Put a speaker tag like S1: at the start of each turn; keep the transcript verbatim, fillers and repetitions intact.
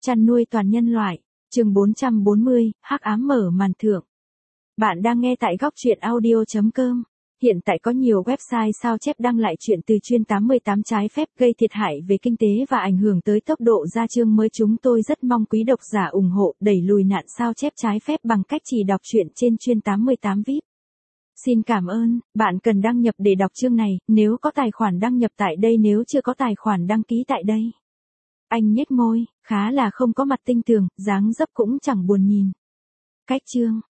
S1: Chăn nuôi toàn nhân loại, chương bốn trăm bốn mươi, hắc ám mở màn thượng. Bạn đang nghe tại góc truyện audio chấm com. Hiện tại có nhiều website sao chép đăng lại chuyện từ chuyên tám mươi tám trái phép gây thiệt hại về kinh tế và ảnh hưởng tới tốc độ ra chương mới. Chúng tôi rất mong quý độc giả ủng hộ đẩy lùi nạn sao chép trái phép bằng cách chỉ đọc truyện trên chuyên tám mươi tám vi ai pi. Xin cảm ơn, bạn cần đăng nhập để đọc chương này, nếu có tài khoản đăng nhập tại đây, nếu chưa có tài khoản đăng ký tại đây. Anh nhếch môi, khá là không có mặt tinh tường, dáng dấp cũng chẳng buồn nhìn. Cách chương,